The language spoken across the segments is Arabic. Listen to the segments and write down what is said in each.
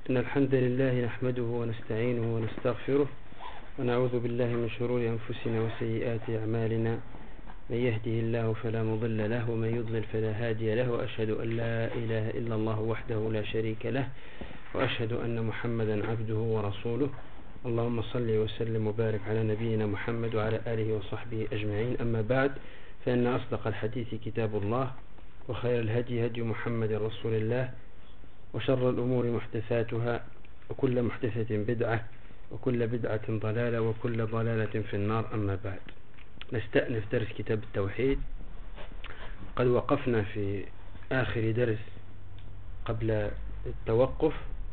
إن الحمد لله نحمده ونستعينه ونستغفره ونعوذ بالله من شرور أنفسنا وسيئات أعمالنا. من يهده الله فلا مضل له ومن يضلل فلا هادي له، وأشهد أن لا إله إلا الله وحده لا شريك له، وأشهد أن محمدا عبده ورسوله. اللهم صل وسلم وبارك على نبينا محمد وعلى آله وصحبه أجمعين. أما بعد، فإن أصدق الحديث كتاب الله، وخير الهدي هدي محمد رسول الله، وشر الأمور محدثاتها، وكل محدثة بدعة، وكل بدعة ضلالة، وكل ضلالة في النار. أما بعد، نستأنف درس كتاب التوحيد. قد وقفنا في آخر درس قبل التوقف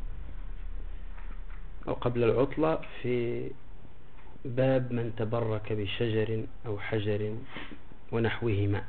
أو قبل العطلة في باب من تبرك بشجر أو حجر ونحوهما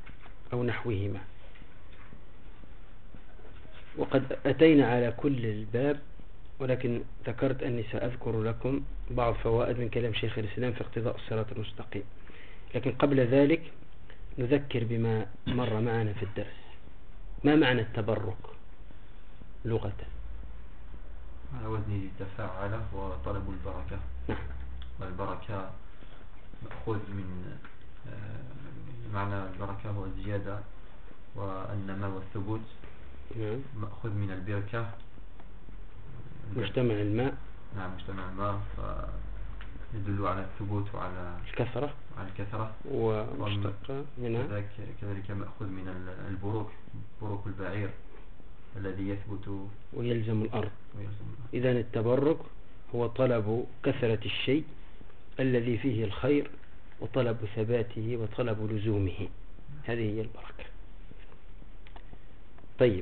وقد أتينا على كل الباب، ولكن ذكرت أني سأذكر لكم بعض فوائد من كلام شيخ الإسلام في اقتضاء الصراط المستقيم. لكن قبل ذلك نذكر بما مر معنا في الدرس. ما معنى التبرك لغة؟ على وزن تفاعل وطلب البركة. والبركة مأخوذ من معنى البركة هو الزيادة والنماء والثبوت. مأخوذ من البركة، مجتمع الماء. نعم، مجتمع الماء، فيدل على الثبوت وعلى الكثرة. ومشتق منها كذلك مأخوذ من بروك البعير الذي يثبت ويلزم الأرض. إذن التبرك هو طلب كثرة الشيء الذي فيه الخير، وطلب ثباته، وطلب لزومه. هذه هي البركة. طيب،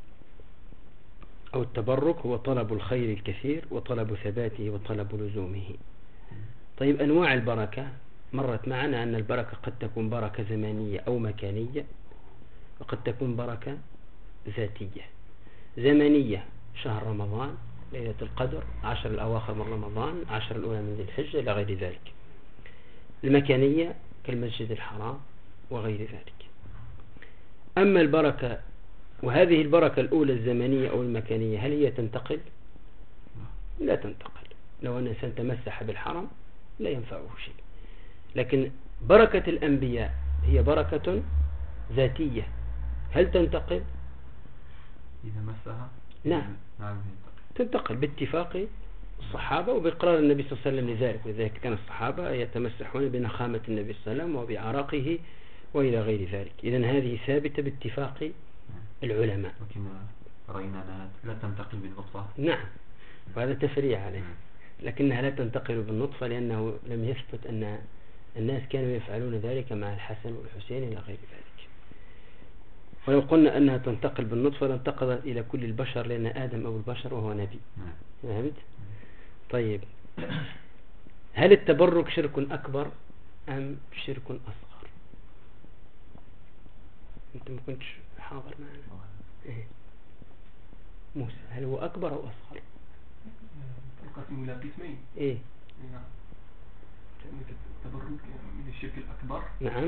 أو التبرك هو طلب الخير الكثير، وطلب ثباته، وطلب لزومه. طيب، أنواع البركة مرت معنا أن البركة قد تكون بركة زمانية أو مكانية، وقد تكون بركة ذاتية. زمانية شهر رمضان، ليلة القدر، 10 الأواخر من رمضان، 10 الأولى من ذي الحجة، إلى غير ذلك. المكانية كالمسجد الحرام وغير ذلك. أما البركة، وهذه البركة الأولى الزمنية أو المكانية، هل هي تنتقل؟ لا تنتقل. لو أن إنسان تمسح بالحرم لا ينفعه شيء. لكن بركة الأنبياء هي بركة ذاتية، هل تنتقل؟ إذا مسها نعم، تنتقل باتفاق الصحابة وبإقرار النبي صلى الله عليه وسلم لذلك. لذلك كان الصحابة يتمسحون بنخامة النبي صلى الله عليه وسلم وبعرقه وإلى غير ذلك. إذن هذه ثابتة باتفاق العلماء. لكن رأينا أنها لا تنتقل بالنطفة. نعم، وهذا تفريع عليه. لكنها لا تنتقل بالنطفة، لأنه لم يثبت أن الناس كانوا يفعلون ذلك مع الحسن والحسين إلى غير ذلك. ولو قلنا أنها تنتقل بالنطفة لانتقلت إلى كل البشر، لأن آدم أبو البشر وهو نبي. فهمت؟ طيب، هل التبرك شرك أكبر أم شرك أصغر؟ أنت ما كنتش حاضر معنا. إيه؟ موسى، هل هو أكبر أو أصغر؟ تنقسم إلى قسمين. إيه؟ نعم، التبرك من الشرك الأكبر. نعم.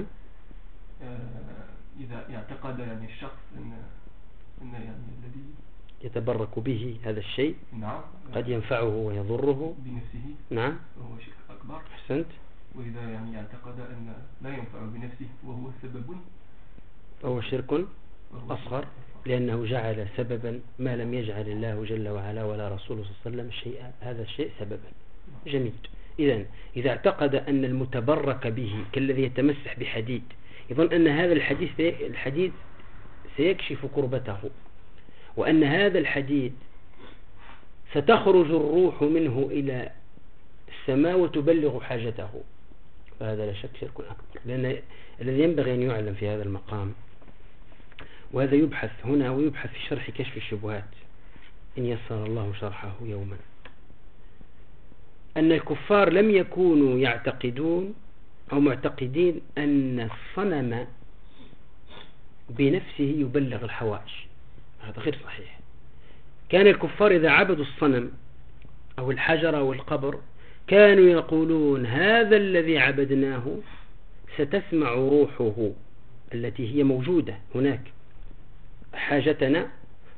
إذا اعتقد يعني الشخص أن يعني الذي يتبرك به هذا الشيء، نعم، قد ينفعه ويضره بنفسه. نعم، وهو شرك أكبر. أحسنت. وإذا يعني اعتقد أن لا ينفع بنفسه وهو سبب، فهو شرك أصغر، لأنه جعل سببا ما لم يجعل الله جل وعلا ولا رسوله صلى الله عليه وسلم هذا الشيء سببا. جميل. إذا اعتقد أن المتبرك به كالذي يتمسح بحديد، يظن أن هذا الحديد سيكشف كربته، وأن هذا الحديد ستخرج الروح منه إلى السماء وتبلغ حاجته، فهذا لا شك شرك أكبر. لأن الذي ينبغي أن يعلم في هذا المقام، وهذا يبحث هنا ويبحث في شرح كشف الشبهات إن يسر الله شرحه يوما، أن الكفار لم يكونوا يعتقدون أو معتقدين أن الصنم بنفسه يبلغ الحوائج. هذا غير صحيح. كان الكفار إذا عبدوا الصنم أو الحجر أو القبر كانوا يقولون هذا الذي عبدناه ستسمع روحه التي هي موجودة هناك حاجتنا،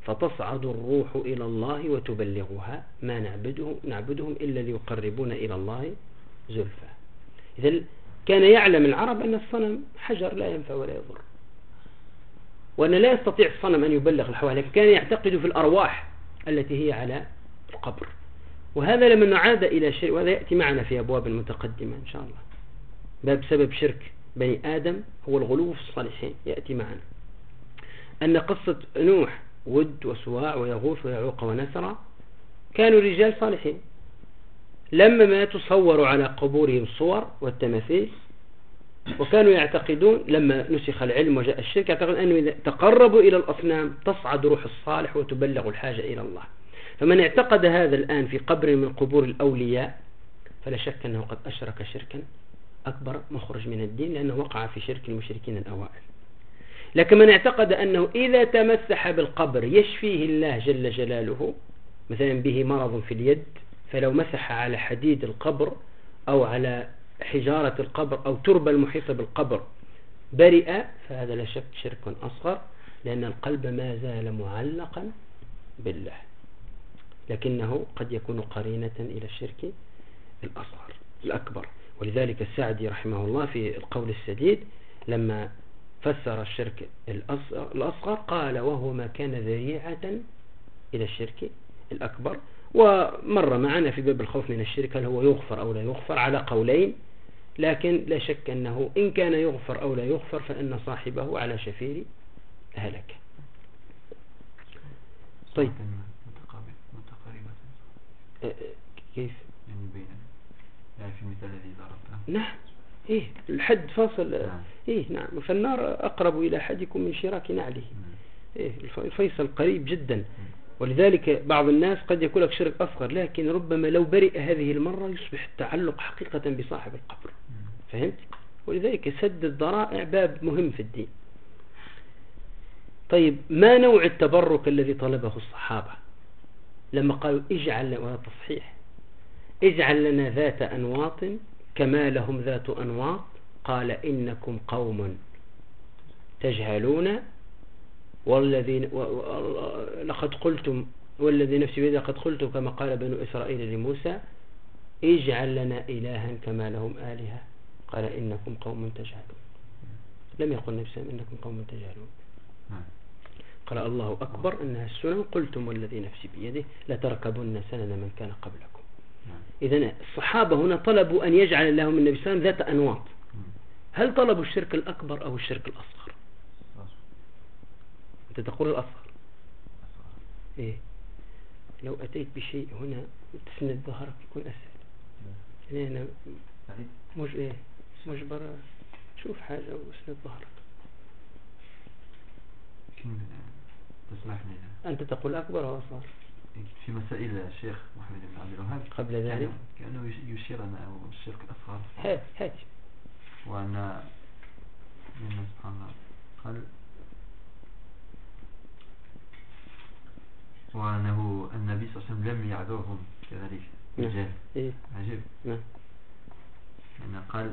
فتصعد الروح إلى الله وتبلغها ما نعبدهم إلا ليقربون إلى الله زلفى. إذن كان يعلم العرب أن الصنم حجر لا ينفع ولا يضر، وأن لا يستطيع الصنم أن يبلغ الحوالي، كان يعتقد في الأرواح التي هي على القبر. وهذا لما عاد إلى شيء، وهذا يأتي معنا في أبواب متقدمة إن شاء الله، باب سبب شرك بني آدم هو الغلو في الصالحين، يأتي معنا أن قصة نوح ود وسواع ويغوث ويعوق ونسرا كانوا رجال صالحين، لما ماتوا صوروا على قبورهم الصور والتماثيل، وكانوا يعتقدون لما نسخ العلم وجاء الشرك يعتقدون أنه إذا تقربوا إلى الأصنام تصعد روح الصالح وتبلغ الحاجة إلى الله. فمن اعتقد هذا الآن في قبر من قبور الأولياء فلا شك أنه قد أشرك شركا أكبر مخرج من الدين، لأنه وقع في شرك المشركين الأوائل. لكن من اعتقد أنه إذا تمسح بالقبر يشفيه الله جل جلاله، مثلا به مرض في اليد فلو مسح على حديد القبر أو على حجارة القبر أو تربة المحيطة بالقبر برئ، فهذا لا شك شرك أصغر، لأن القلب ما زال معلقا بالله، لكنه قد يكون قرينة إلى الشرك الأصغر الأكبر. ولذلك السعدي رحمه الله في القول السديد لما فسر الشرك الأصغر قال وهو ما كان ذريعة إلى الشرك الأكبر. ومر معنا في باب الخوف من الشرك هل هو يغفر أو لا يغفر على قولين، لكن لا شك أنه إن كان يغفر أو لا يغفر فإن صاحبه على شفير هلك. طيب كيف يعني بين يعني في المثال الذي ضربته نعم إيه الحد فاصل إيه نعم، فالنار أقرب إلى أحدكم من شراك نعله. إيه الفيصل قريب جدا. ولذلك بعض الناس قد يقول لك شرك أصغر، لكن ربما لو برئ هذه المرة يصبح التعلق حقيقة بصاحب القبر. فهمت؟ ولذلك سد الذرائع باب مهم في الدين. طيب ما نوع التبرك الذي طلبه الصحابة لما قالوا اجعل، وهذا تصحيح، اجعل لنا ذات أنواط كما لهم ذات أنواط؟ قال إنكم قوم تجهلون والذين لقد قلتم والذي نفسي بيده قد قلتم كما قال بنو إسرائيل لموسى اجعل لنا إلها كما لهم آلهة قال إنكم قوم تجهلون. لم يقل نفسهم إنكم قوم تجهلون، قال الله أكبر أنها السنن قلتم والذي نفسي بيده لتركبن سنن من كان قبلكم. إذن الصحابة هنا طلبوا أن يجعل لهم النبي صلى الله عليه وسلم ذات أنواط. هل طلبوا الشرك الأكبر أو الشرك الأصغر؟ أنت تقول الأصغر. إيه لو أتيت بشيء هنا تسند ظهرك يكون أسهل. هنا مش إيه مجبر شوف حاجة واسند ظهرك. تسمحني أنت تقول أكبر أو أصغر؟ في مسائل الشيخ محمد بن عبد الوهاب قبل ذلك كأنه يشيرنا أو الشرك الأصغر هات وأنا من سبحان الله قال وأنه النبي صلى الله عليه وسلم لم يعذرهم كذلك رجال. إيه؟ عجيب. نعم. يعني قال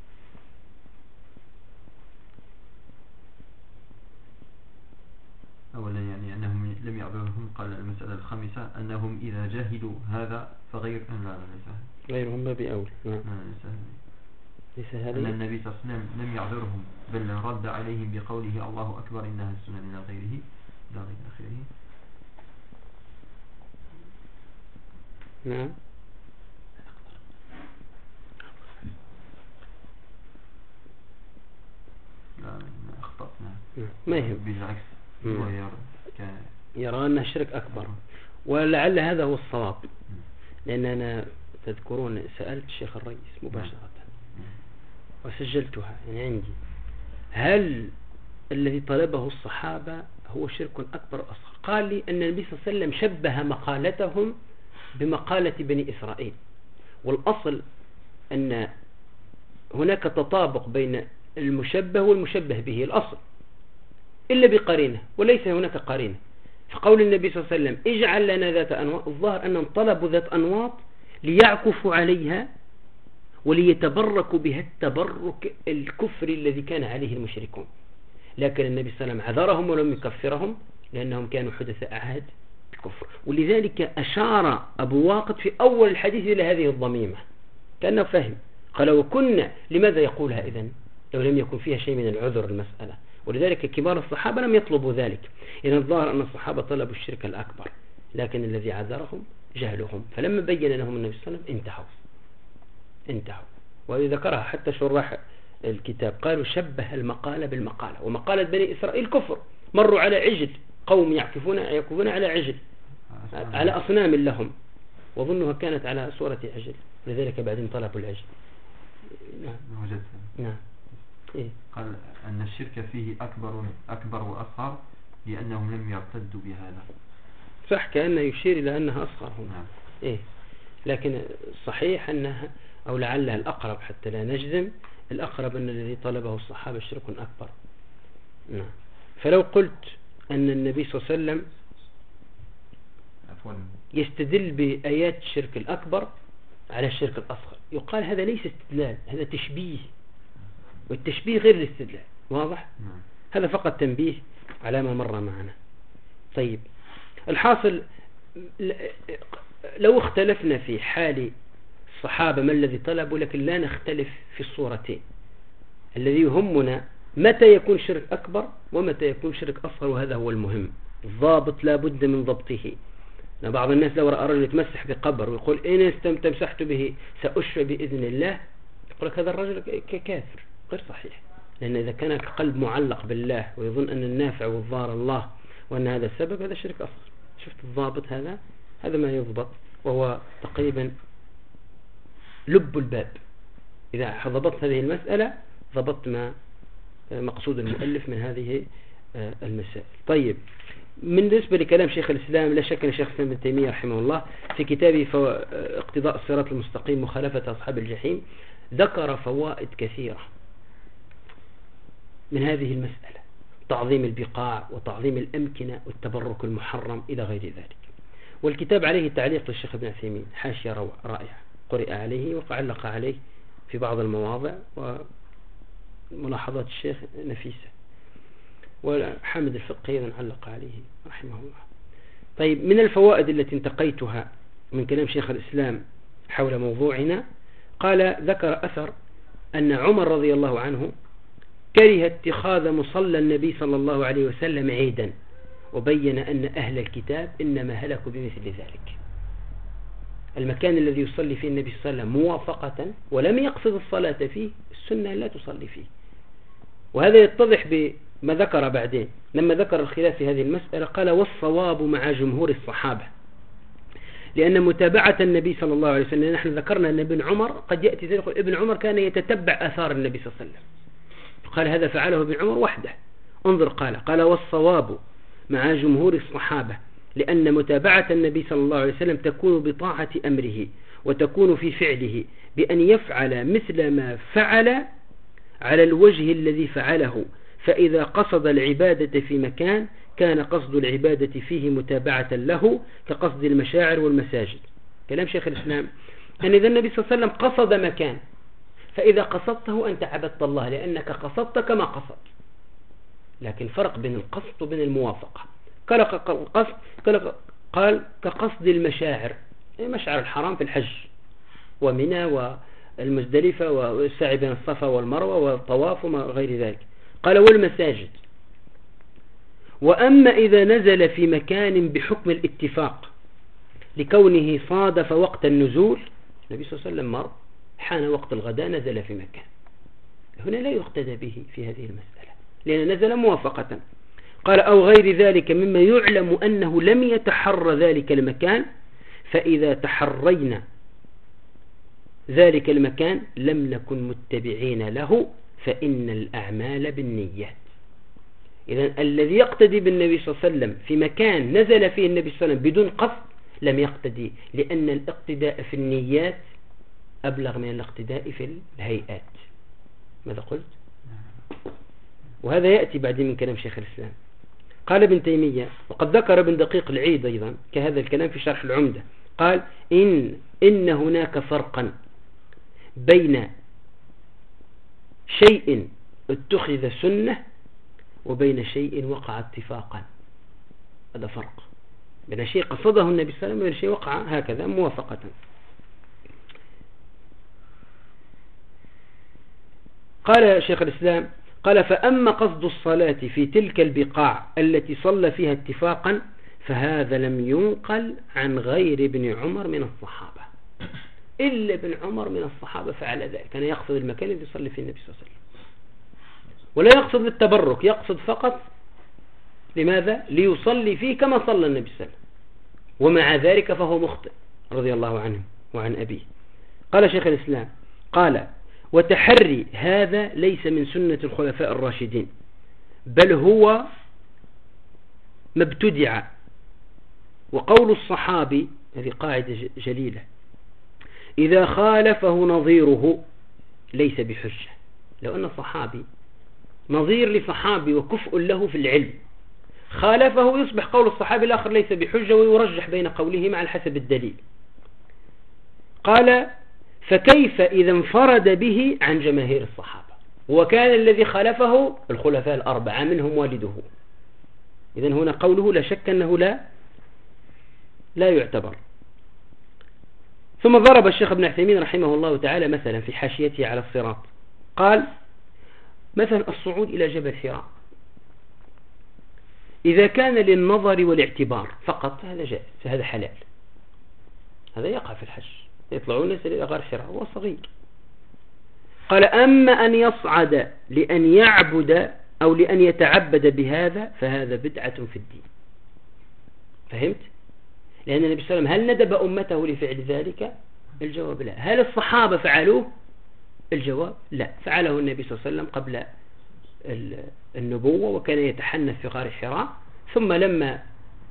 أولا يعني أنهم لم يعذرهم. قال المسألة الخامسة أنهم إذا جاهدوا هذا فغير أن لا ليس غيرهم باب أول. ليس هذا أن النبي صلى الله عليه وسلم لم يعذرهم بل رد عليهم بقوله الله أكبر إنها السنن إلى غيره إلى غير آخره. نعم. لا أخطأنا ما يهم بالعكس يرى أنه شرك أكبر، ولعل هذا هو الصواب، لأن أنا تذكرون سألت الشيخ الرئيس مباشرة وسجلتها يعني عندي، هل الذي طلبه الصحابة هو شرك أكبر أصغر؟ قال لي أن النبي صلى الله عليه وسلم شبه مقالتهم بمقالة بني إسرائيل، والأصل أن هناك تطابق بين المشبه والمشبه به الأصل إلا بقرينة، وليس هناك قرينة. في قول النبي صلى الله عليه وسلم اجعل لنا ذات أنواط، الظاهر أنهم طلبوا ذات أنواط ليعكفوا عليها وليتبركوا بها التبرك الكفر الذي كان عليه المشركون. لكن النبي صلى الله عليه وسلم عذرهم ولم يكفرهم لأنهم كانوا حدث عهد الكفر. ولذلك أشار أبو واقد في أول الحديث إلى هذه الضميمة كأنه فهم. قال وكنا، لماذا يقولها إذن لو لم يكن فيها شيء من العذر المسألة؟ ولذلك كبار الصحابة لم يطلبوا ذلك. إذن الظاهر أن الصحابة طلبوا الشرك الأكبر، لكن الذي عذرهم جهلهم، فلما بين لهم النبي صلى الله عليه وسلم انتهوا. وذكرها حتى شراح الكتاب، قالوا شبه المقالة بالمقالة، ومقالة بني إسرائيل كفر، مروا على عجل، قوم يعكفون على عجل، على أصنام لهم، وظنها كانت على صورة عجل، لذلك بعدين طلبوا العجل. نعم. إيه؟ قال أن الشرك فيه أكبر وأصغر لأنهم لم يرتدوا بهذا. صح، كأنه يشير إلى أنها أصغر هنا. نعم. إيه؟ لكن الصحيح أنها، أو لعلها الأقرب حتى لا نجزم، الأقرب أن الذي طلبه الصحابة شرك أكبر. نعم. فلو قلت أن النبي صلى الله عليه وسلم يستدل بآيات الشرك الأكبر على الشرك الأصغر، يقال هذا ليس استدلال، هذا تشبيه، والتشبيه غير الاستدلال. واضح؟ هذا فقط تنبيه على ما مر معنا. طيب، الحاصل لو اختلفنا في حال الصحابة ما الذي طلبوا، لكن لا نختلف في الصورتين. الذي يهمنا متى يكون شرك أكبر ومتى يكون شرك أصغر، وهذا هو المهم. الضابط لا بد من ضبطه. بعض الناس لو رأى رجل يتمسح بقبر ويقول إن استمسحت به سأشفى بإذن الله، يقول لك هذا الرجل كافر. غير صحيح، لأن إذا كان القلب معلق بالله ويظن أن النافع والضار الله وأن هذا السبب، هذا شرك أصغر. شفت الضابط؟ هذا ما يضبط، وهو تقريبا لب الباب. إذا ضبطت هذه المسألة ضبطت ما مقصود المؤلف من هذه المسائل. طيب، بالنسبة لكلام شيخ الإسلام، لا شك أن شيخ الإسلام ابن تيمية رحمه الله في كتابه اقتضاء الصراط المستقيم مخالفة أصحاب الجحيم ذكر فوائد كثيرة من هذه المسألة، تعظيم البقاع وتعظيم الأمكنة والتبرك المحرم إلى غير ذلك. والكتاب عليه تعليق للشيخ ابن عثيمين، حاشية رائعة، قرئ عليه وعلق عليه في بعض المواضع، وملاحظات الشيخ نفيسة، وحامد الفقه أيضا علق عليه رحمه الله. طيب، من الفوائد التي انتقيتها من كلام شيخ الإسلام حول موضوعنا، قال ذكر أثر أن عمر رضي الله عنه كره اتخاذ مصلى النبي صلى الله عليه وسلم عيدا، وبين أن أهل الكتاب إنما هلكوا بمثل ذلك. المكان الذي يصلي فيه النبي صلى الله عليه وسلم موافقة ولم يقصد الصلاة فيه، السنة لا تصلي فيه. وهذا يتضح بما ذكر بعدين لما ذكر الخلاف في هذه المسألة، قال والصواب مع جمهور الصحابة، لأن متابعة النبي صلى الله عليه وسلم، نحن ذكرنا أن ابن عمر قد يأتي ذلك، ابن عمر كان يتتبع آثار النبي صلى الله عليه وسلم، قال هذا فعله ابن عمر وحده. انظر، قال والصواب مع جمهور الصحابة، لأن متابعة النبي صلى الله عليه وسلم تكون بطاعة أمره، وتكون في فعله بأن يفعل مثل ما فعل على الوجه الذي فعله. فإذا قصد العبادة في مكان كان قصد العبادة فيه متابعة له، كقصد المشاعر والمساجد. كلام شيخ الإسلام أن إذا النبي صلى الله عليه وسلم قصد مكان، فإذا قصدته أنت عبدت الله لأنك قصدت كما قصد. لكن فرق بين القصد وبين الموافقة. قال كقصد المشاعر، مشعر الحرام في الحج ومنى والمزدلفة والسعي بين الصفا والمروة والطواف وما غير ذلك. قال والمساجد. وأما إذا نزل في مكان بحكم الاتفاق لكونه صادف وقت النزول، النبي صلى الله عليه وسلم مر حان وقت الغداء نزل في مكان، هنا لا يقتدى به في هذه المسألة لأن نزل موافقة. قال أو غير ذلك مما يعلم أنه لم يتحرى ذلك المكان، فإذا تحرينا ذلك المكان لم نكن متبعين له، فإن الأعمال بالنيات. إذن الذي يقتدي بالنبي صلى الله عليه وسلم في مكان نزل فيه النبي صلى الله عليه وسلم بدون قصد لم يقتدي، لأن الاقتداء في النيات أبلغ من الاقتداء في الهيئات. ماذا قلت؟ وهذا يأتي بعدين من كلام شيخ الإسلام. قال ابن تيمية، وقد ذكر ابن دقيق العيد أيضا كهذا الكلام في شرح العمدة، قال إن هناك فرقا بين شيء اتخذ سنة وبين شيء وقع اتفاقا. هذا فرق بين شيء قصده النبي صلى الله عليه وسلم وبين شيء وقع هكذا موافقة. قال شيخ الإسلام قال فأما قصد الصلاة في تلك البقاع التي صلى فيها اتفاقا فهذا لم ينقل عن غير ابن عمر من الصحابة، إلا ابن عمر من الصحابة فعل ذلك، كان يقصد المكان الذي يصلي فيه النبي صلى الله عليه وسلم، ولا يقصد للتبرك، يقصد فقط لماذا؟ ليصلي فيه كما صلى النبي صلى الله عليه وسلم، ومع ذلك فهو مخطئ رضي الله عنه وعن أبيه. قال شيخ الإسلام قال وتحري هذا ليس من سنة الخلفاء الراشدين، بل هو ما ابتدع. وقول الصحابي، هذه قاعدة جليلة، إذا خالفه نظيره ليس بحجة. لو أن الصحابي نظير لصحابي وكفء له في العلم خالفه يصبح قول الصحابي الآخر ليس بحجة، ويرجح بين قولهما على حسب الدليل. قال فكيف إذا انفرد به عن جماهير الصحابة، وكان الذي خالفه الخلفاء الأربعة منهم والده، إذن هنا قوله لا شك أنه لا يعتبر. ثم ضرب الشيخ ابن عثيمين رحمه الله تعالى مثلا في حاشيته على الصراط، قال مثلا الصعود إلى جبل حراء إذا كان للنظر والاعتبار فقط هذا جائز، هذا حلال، هذا يقع في الحج، يطلعون الناس إلى غار حراء هو صغير. قال أما أن يصعد لأن يعبد أو لأن يتعبد بهذا فهذا بدعة في الدين. فهمت؟ لأن النبي صلى الله عليه وسلم هل ندب أمته لفعل ذلك؟ الجواب لا. هل الصحابة فعلوه؟ الجواب لا، فعله النبي صلى الله عليه وسلم قبل النبوة، وكان يتحنث في غار حراء، ثم لما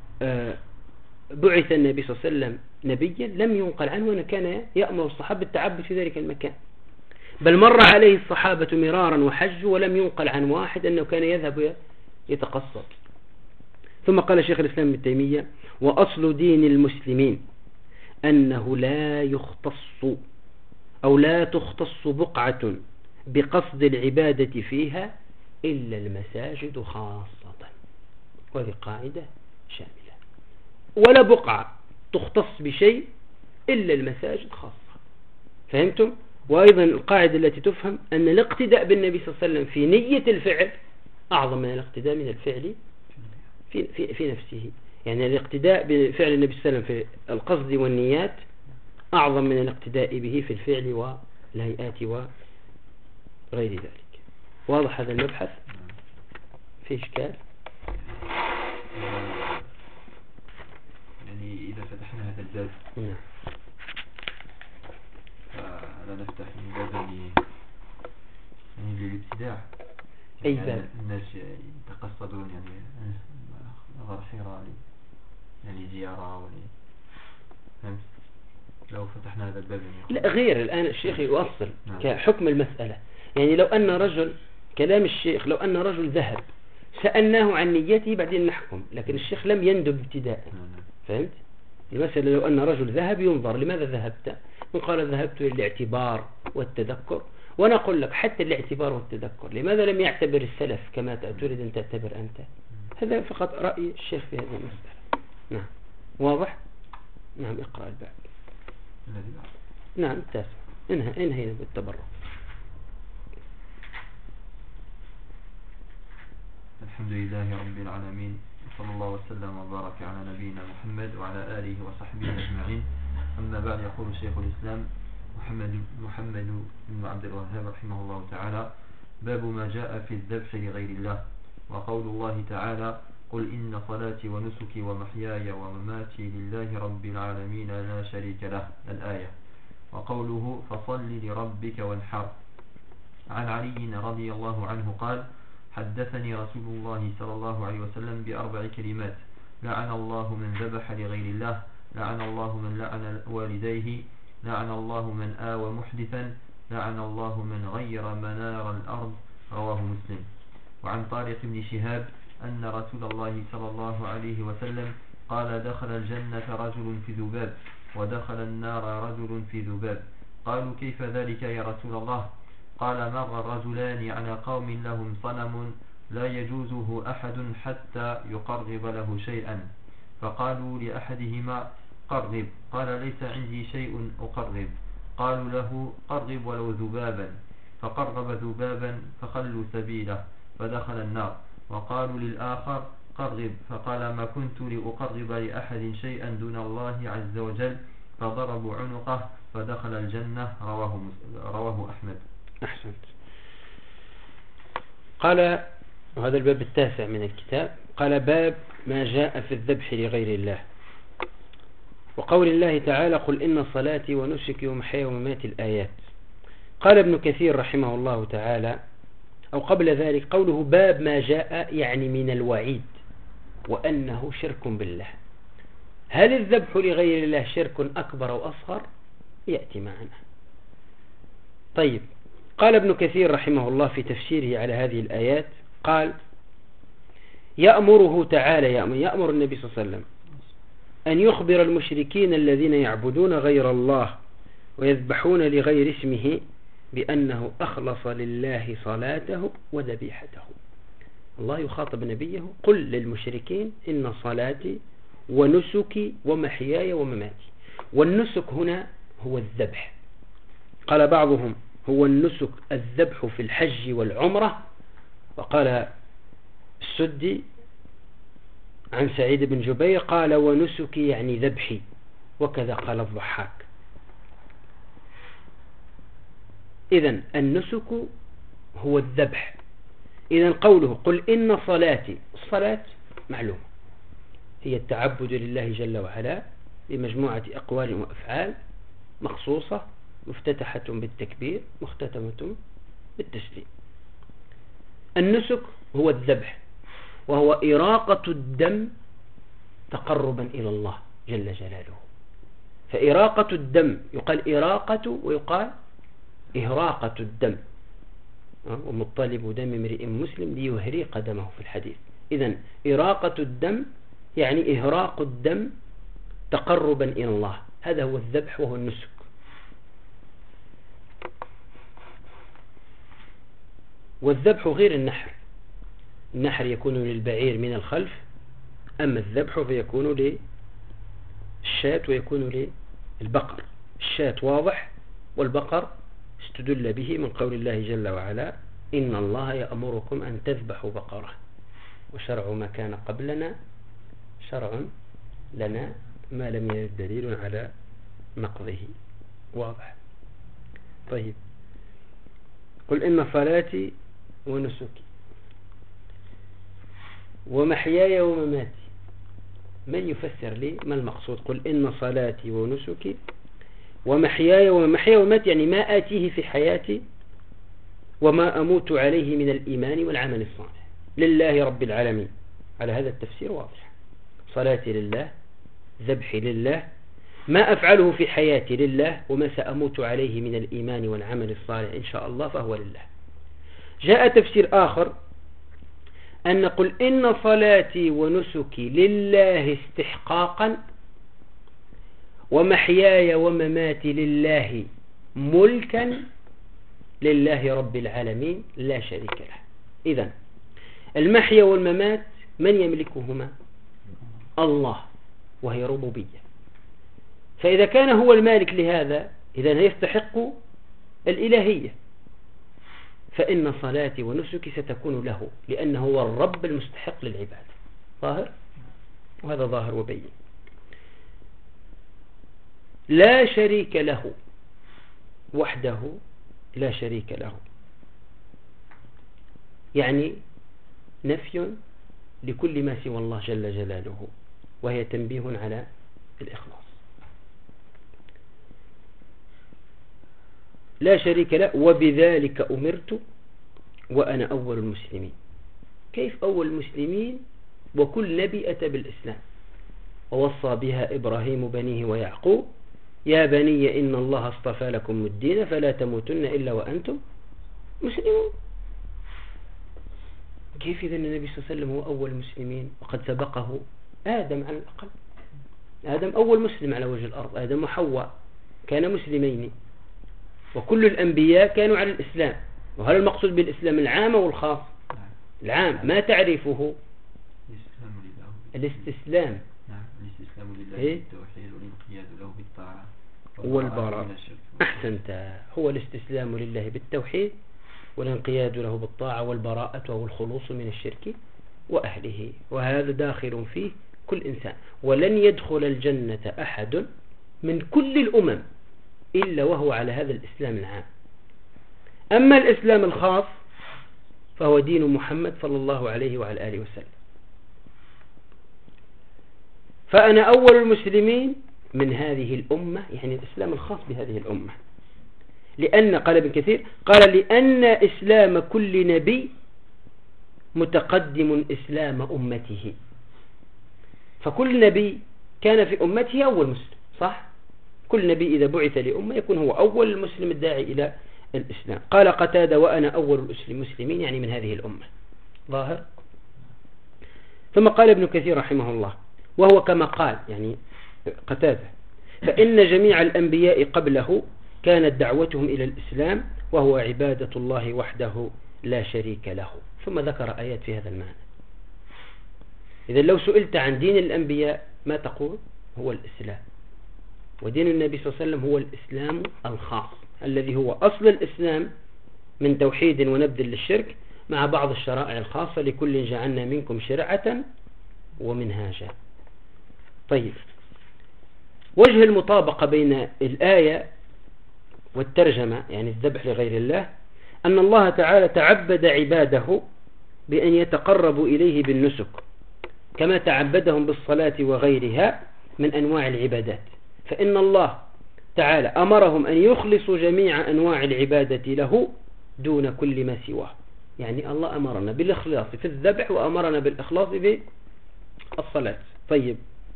بعث النبي صلى الله عليه وسلم نبيا لم ينقل عنه أنه كان يأمر الصحابة بالتعبد في ذلك المكان، بل مر عليه الصحابة مرارا وحج ولم ينقل عن واحد أنه كان يذهب يتقصد. ثم قال شيخ الإسلام ابن تيمية وأصل دين المسلمين أنه لا يختص أو لا تختص بقعة بقصد العبادة فيها إلا المساجد خاصة، وهذه قاعدة شاملة، ولا بقعة تختص بشيء إلا المساجد خاصة. فهمتم؟ وأيضا القاعدة التي تفهم أن الاقتداء بالنبي صلى الله عليه وسلم في نية الفعل أعظم من الاقتداء من الفعل في نفسه. يعني الاقتداء بفعل النبي صلى الله عليه وسلم في القصد والنيات أعظم من الاقتداء به في الفعل والهيئات وغير ذلك. واضح هذا المبحث؟ في إشكال؟ يعني إذا فتحنا هذا الباب فلا نفتح من باب للابتداع، أي يعني باب؟ الناس يتقصدون يعني غار حراء يعني زيارة فهمت؟ لو فتحنا هذا الباب يعني لا غير. الآن الشيخ يؤصل كحكم المسألة، يعني لو أن رجل، كلام الشيخ، لو أن رجل ذهب سألناه عن نيته بعدين نحكم، لكن الشيخ لم يندب ابتداء. فهمت؟ المسألة لو أن رجل ذهب ينظر لماذا ذهبت، من قال ذهبت للاعتبار والتذكر، ونقول لك حتى الاعتبار والتذكر لماذا لم يعتبر السلف كما تريد أن تعتبر أنت؟ هذا فقط رأي الشيخ في هذه المسألة. نعم واضح؟ نعم اقرأ الباب. نعم التاسع انهينا بالتبرع. الحمد لله رب العالمين، صلى الله وسلم وبارك على نبينا محمد وعلى آله وصحبه أجمعين. أما بعد، يقول شيخ الإسلام محمد بن عبد الوهاب رحمه الله تعالى: باب ما جاء في الذبح لغير الله. وقول الله تعالى: قل إن صلاتي ونسكي ومحياي ومماتي لله رب العالمين لا شريك له، الآية. وقوله: فصل لربك وانحر. عن علي رضي الله عنه قال: حدثني رسول الله صلى الله عليه وسلم ب4 كلمات: لعن الله من ذبح لغير الله، لعن الله من لعن والديه، لعن الله من آوى محدثا، لعن الله من غير منار الأرض. رواه مسلم. وعن طارق بن شهاب أن رسول الله صلى الله عليه وسلم قال: دخل الجنة رجل في ذباب، ودخل النار رجل في ذباب. قالوا: كيف ذلك يا رسول الله؟ قال: مر الرجلان على قوم لهم صنم لا يجوزه أحد حتى يقرب له شيئا. فقالوا لأحدهما قرب، قال ليس عندي شيء أقرب. قالوا له قرب ولو ذبابا، فقرب ذبابا فخلوا سبيله فدخل النار. وقالوا للآخر قرب، فقال ما كنت لأقرب لأحد شيئا دون الله عز وجل، فضربوا عنقه فدخل الجنة. رواه أحمد. أحسنت. قال، وهذا الباب التاسع من الكتاب، قال باب ما جاء في الذبح لغير الله، وقول الله تعالى قل إن صلاتي ونسكي ومحياي ومماتي الآيات. قال ابن كثير رحمه الله تعالى، أو قبل ذلك قوله باب ما جاء يعني من الوعيد وأنه شرك بالله. هل الذبح لغير الله شرك أكبر أو أصغر؟ يأتي معنا. طيب، قال ابن كثير رحمه الله في تفسيره على هذه الآيات، قال يأمره تعالى، يأمر النبي صلى الله عليه وسلم أن يخبر المشركين الذين يعبدون غير الله ويذبحون لغير اسمه بأنه أخلص لله صلاته وذبيحته. الله يخاطب نبيه قل للمشركين إن صلاتي ونسكي ومحياي ومماتي. والنسك هنا هو الذبح. قال بعضهم هو النسك الذبح في الحج والعمرة، وقال السدي عن سعيد بن جبير قال ونسكي يعني ذبحي، وكذا قال الضحاك. إذن النسك هو الذبح. إذن قوله قل إن صلاتي، الصلاة معلومة هي التعبد لله جل وعلا بمجموعة أقوال وأفعال مخصوصة مفتتحة بالتكبير مختتمة بالتسليم. النسك هو الذبح، وهو إراقة الدم تقربا إلى الله جل جلاله. فإراقة الدم يقال إراقة ويقال إهراقة الدم، ومطالب دم امرئ مسلم ليهريق دمه في الحديث. إذن إراقة الدم يعني إهراق الدم تقربا إلى الله، هذا هو الذبح وهو النسك. والذبح غير النحر. النحر يكون للبعير من الخلف، أما الذبح فيكون للشاة ويكون للبقر. الشاة واضح، والبقر استدل به من قول الله جل وعلا إن الله يأمركم أن تذبحوا بقرة، وشرع ما كان قبلنا شرع لنا ما لم يرد دليل على نقضه. واضح. طيب، قل إن صلاتي ونسكي ومحياي ومماتي. من يفسر لي ما المقصود؟ قل إن صلاتي ونسكي ومحياي ومماتي يعني ما آتيه في حياتي وما أموت عليه من الإيمان والعمل الصالح لله رب العالمين. على هذا التفسير واضح. صلاتي لله، ذبحي لله، ما أفعله في حياتي لله، وما سأموت عليه من الإيمان والعمل الصالح إن شاء الله فهو لله. جاء تفسير آخر أن قل إن صلاتي ونسكي لله استحقاقا ومحياي ومماتي لله ملكا لله رب العالمين لا شريك له. إذن المحيا والممات من يملكهما؟ الله، وهي ربوبية. فإذا كان هو المالك لهذا إذن يستحق الإلهية، فإن صلاتي ونسكي ستكون له لأنه هو الرب المستحق للعبادة. ظاهر؟ وهذا ظاهر وبين. لا شريك له، وحده لا شريك له، يعني نفي لكل ما سوى الله جل جلاله، وهي تنبيه على الإخلاص. لا شريك له وبذلك أمرت وأنا أول المسلمين. كيف أول المسلمين وكل نبي أتى بالإسلام؟ ووصى بها إبراهيم بنيه ويعقوب يا بني إن الله اصطفى لكم الدين فلا تموتن إلا وأنتم مسلمون. كيف إذن النبي صلى الله عليه وسلم هو أول المسلمين وقد سبقه آدم على الأقل؟ آدم أول مسلم على وجه الأرض، آدم وحواء كان مسلمين، وكل الأنبياء كانوا على الإسلام. وهل المقصود بالإسلام العام والخاص؟ العام ما تعريفه؟ الاستسلام لله. الاستسلام. نعم، الاستسلام لله إيه؟ بالتوحيد والانقياد له بالطاعة والبراء. أحسنت، هو الاستسلام لله بالتوحيد والانقياد له بالطاعة والبراءة وهو الخلوص من الشرك وأهله، وهذا داخل فيه كل إنسان. ولن يدخل الجنة أحد من كل الأمم إلا وهو على هذا الإسلام العام. أما الإسلام الخاص فهو دين محمد صلى الله عليه وعلى آله وسلم. فأنا أول المسلمين من هذه الأمة، يعني الإسلام الخاص بهذه الأمة. لأن قال ابن كثير قال لأن إسلام كل نبي متقدم إسلام أمته. فكل نبي كان في أمته أول مسلم، صح؟ كل نبي إذا بعث لأمة يكون هو أول المسلم الداعي إلى الإسلام. قال قتادة وأنا أول المسلمين، يعني من هذه الأمة. ظاهر. ثم قال ابن كثير رحمه الله وهو كما قال يعني قتادة فإن جميع الأنبياء قبله كانت دعوتهم إلى الإسلام وهو عبادة الله وحده لا شريك له. ثم ذكر آيات في هذا المعنى. إذا لو سئلت عن دين الأنبياء ما تقول؟ هو الإسلام. ودين النبي صلى الله عليه وسلم هو الإسلام الخاص الذي هو أصل الإسلام من توحيد ونبذ للشرك مع بعض الشرائع الخاصة لكل جعلنا منكم شرعة ومنهاجا. طيب، وجه المطابقة بين الآية والترجمة يعني الذبح لغير الله أن الله تعالى تعبد عباده بأن يتقربوا إليه بالنسك كما تعبدهم بالصلاة وغيرها من أنواع العبادات. فإن الله تعالى أمرهم أن يخلصوا جميع أنواع العبادة له دون كل ما سواه. يعني الله أمرنا بالإخلاص في الذبح وأمرنا بالإخلاص في الصلاة. طيب،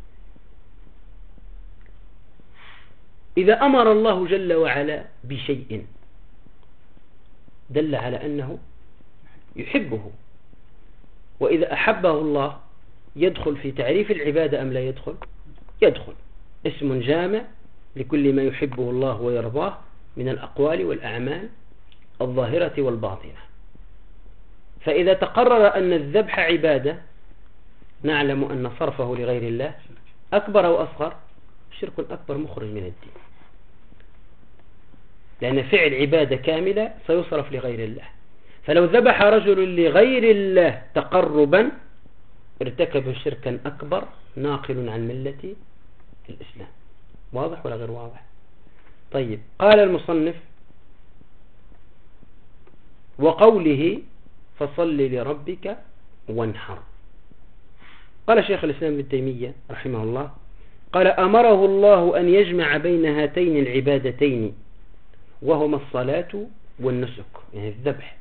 إذا أمر الله جل وعلا بشيء دل على أنه يحبه، وإذا أحبه الله يدخل في تعريف العبادة أم لا يدخل؟ يدخل. اسم جامع لكل ما يحبه الله ويرضاه من الأقوال والأعمال الظاهرة والباطنة. فإذا تقرر أن الذبح عبادة نعلم أن صرفه لغير الله أكبر أو أصغر؟ شرك أكبر مخرج من الدين، لأن فعل عبادة كاملة سيصرف لغير الله. فلو ذبح رجل لغير الله تقربا ارتكب شركا أكبر ناقل عن ملة الإسلام. واضح ولا غير واضح؟ طيب، قال المصنف وقوله فصل لربك وانحر. قال شيخ الإسلام ابن تيمية رحمه الله قال أمره الله أن يجمع بين هاتين العبادتين وهما الصلاة والنسك يعني الذبح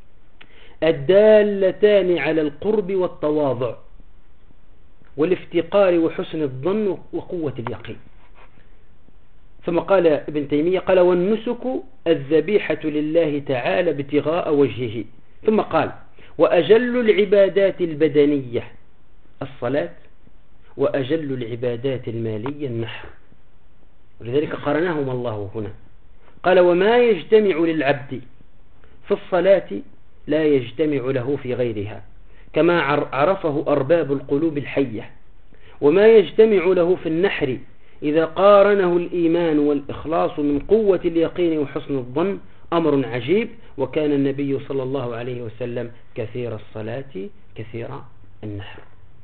الدالتان على القرب والتواضع والافتقار وحسن الظن وقوة اليقين. ثم قال ابن تيمية قال والنسك الذبيحة لله تعالى ابتغاء وجهه. ثم قال وأجل العبادات البدنية الصلاة وأجل العبادات المالية النحر، ولذلك قرناهما الله هنا. قال وما يجتمع للعبد في الصلاة لا يجتمع له في غيرها كما عرفه أرباب القلوب الحية، وما يجتمع له في النحر إذا قارنه الإيمان والإخلاص من قوة اليقين وحسن الظن أمر عجيب. وكان النبي صلى الله عليه وسلم كثير الصلاة كثير النحر.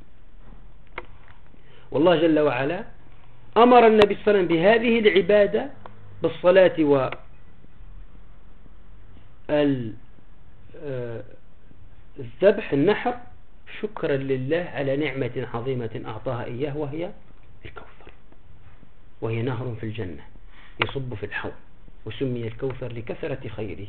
والله جل وعلا أمر النبي صلى الله عليه وسلم بهذه العبادة بالصلاة والذبح النحر شكرا لله على نعمة عظيمة أعطاها إياه وهي الكوثر، وهي نهر في الجنة يصب في الحوض، وسمي الكوثر لكثرة خيره.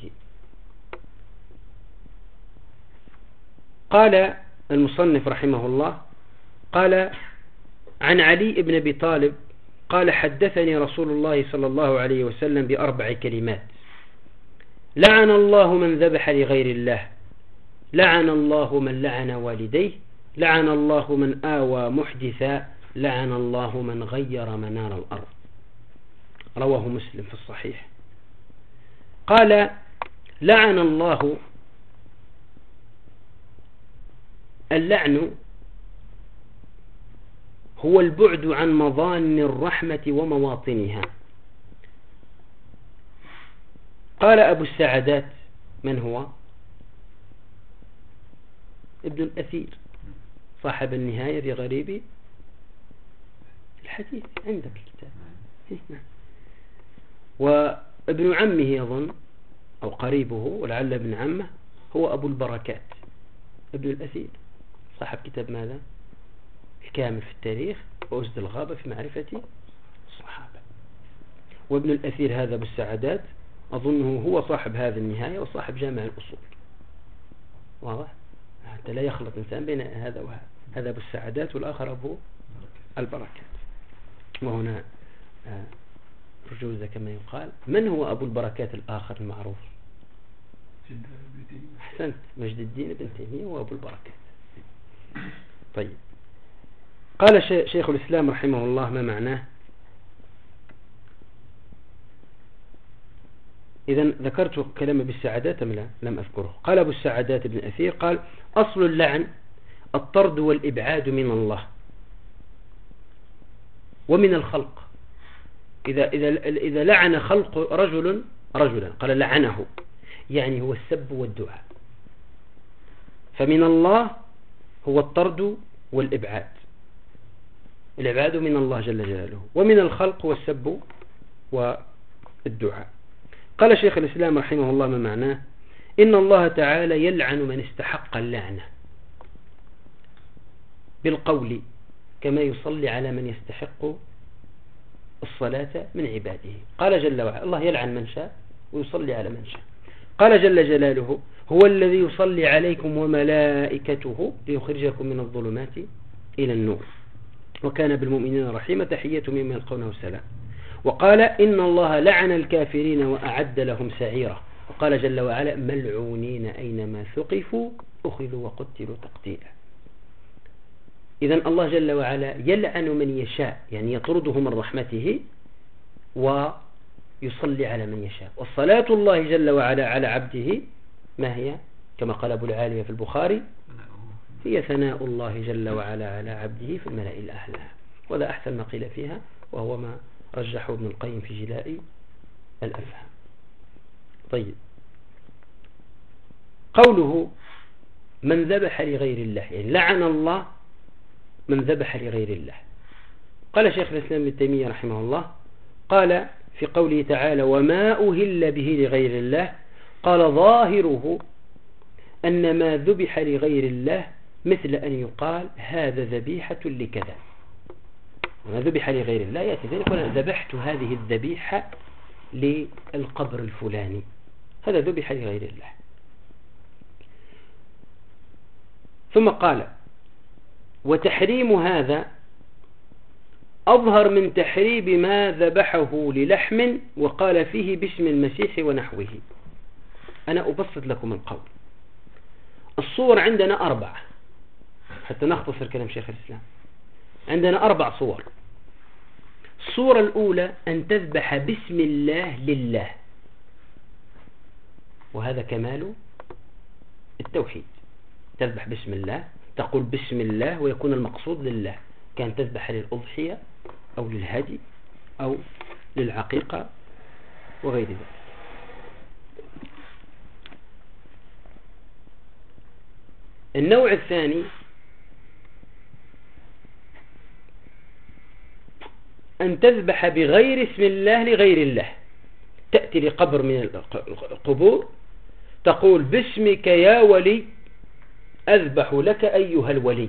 قال المصنف رحمه الله قال عن علي بن أبي طالب قال حدثني رسول الله صلى الله عليه وسلم بأربع كلمات: لعن الله من ذبح لغير الله، لعن الله من لعن والديه، لعن الله من آوى محدثا، لعن الله من غير منار الأرض. رواه مسلم في الصحيح. قال لعن الله اللعن هو البعد عن مظان الرحمة ومواطنها. قال أبو السعدات، من هو؟ ابن الأثير صاحب النهاية في غريب الحديث، عندك الكتاب. وابن عمه يظن أو قريبه ولعل ابن عمه هو أبو البركات ابن الأثير صاحب كتاب ماذا؟ الكامل في التاريخ وأسد الغابة في معرفة الصحابة. وابن الأثير هذا أبو السعدات أظنه هو صاحب هذه النهاية وصاحب جامع الأصول. واضح؟ حتى لا يخلط إنسان بين هذا وهذا، هذا أبو السعدات والآخر أبو البركات. وهنا رجوزة كما يقال. من هو أبو البركات الآخر المعروف؟ أحسنت، مجد الدين ابن تيمية وأبو البركات. طيب، قال شيخ الإسلام رحمه الله: ما معناه؟ إذن ذكرت كلام بالسعادات أم لا؟ لم أذكره. قال أبو السعادات ابن أثير قال: أصل اللعن الطرد والإبعاد من الله ومن الخلق. إذا لعن خلق رجلا قال لعنه، يعني هو السب والدعاء. فمن الله هو الطرد والإبعاد، الإبعاد من الله جل جلاله، ومن الخلق هو السب والدعاء. قال شيخ الإسلام رحمه الله: ما معناه؟ إن الله تعالى يلعن من استحق اللعنة بالقول، كما يصلي على من يستحق الصلاة من عباده. قال جل وعلا: الله يلعن من شاء ويصلي على من شاء. قال جل جلاله: هو الذي يصلي عليكم وملائكته ليخرجكم من الظلمات إلى النور وكان بالمؤمنين رحيما تحيتهم يوم يلقونه سلام. وقال: إن الله لعن الكافرين وأعد لهم سعيرا. وقال جل وعلا: ملعونين أينما ثقفوا أخذوا وقتلوا تقتيلا. إذن الله جل وعلا يلعن من يشاء، يعني يطرده من رحمته ويصلي على من يشاء. والصلاة الله جل وعلا على عبده ما هي؟ كما قال أبو العالية في البخاري: هي ثناء الله جل وعلا على عبده في الملأ الأعلى. ولا أحسن ما قيل فيها، وهو ما رجحه ابن القيم في جلاء الأفهام. طيب، قوله من ذبح لغير الله، يعني لعن الله من ذبح لغير الله. قال شيخ الإسلام ابن تيمية رحمه الله، قال في قوله تعالى: وما أهل به لغير الله، قال: ظاهره أن ما ذبح لغير الله مثل أن يقال هذا ذبيحة لكذا. ما ذبح لغير الله يأتي ذلك: ولا ذبحت هذه الذبيحة للقبر الفلاني، هذا ذبح لغير الله. ثم قال: وتحريم هذا أظهر من تحريم ما ذبحه للحم وقال فيه باسم المسيح ونحوه. أنا أبسط لكم القول. الصور عندنا 4 حتى نختصر كلام شيخ الإسلام. عندنا 4 صور. الصورة الأولى أن تذبح باسم الله لله، وهذا كمال التوحيد. تذبح باسم الله، تقول بسم الله ويكون المقصود لله، كان تذبح للأضحية أو للهدي أو للعقيقة وغير ذلك. النوع الثاني أن تذبح بغير اسم الله لغير الله. تأتي لقبر من القبور تقول باسمك يا ولي أذبح لك أيها الولي.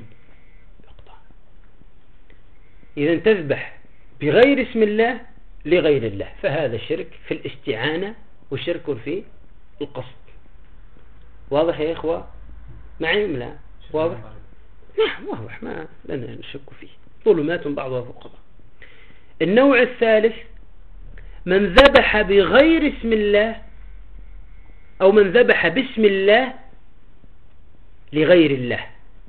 إذن تذبح بغير اسم الله لغير الله، فهذا شرك في الاستعانة وشرك في القصد. واضح يا إخوة؟ معي لا؟ واضح؟ نعم واضح، ما لنا نشك فيه، ظلمات بعضها فوق بعض. النوع الثالث من ذبح بغير اسم الله أو من ذبح باسم الله لغير الله.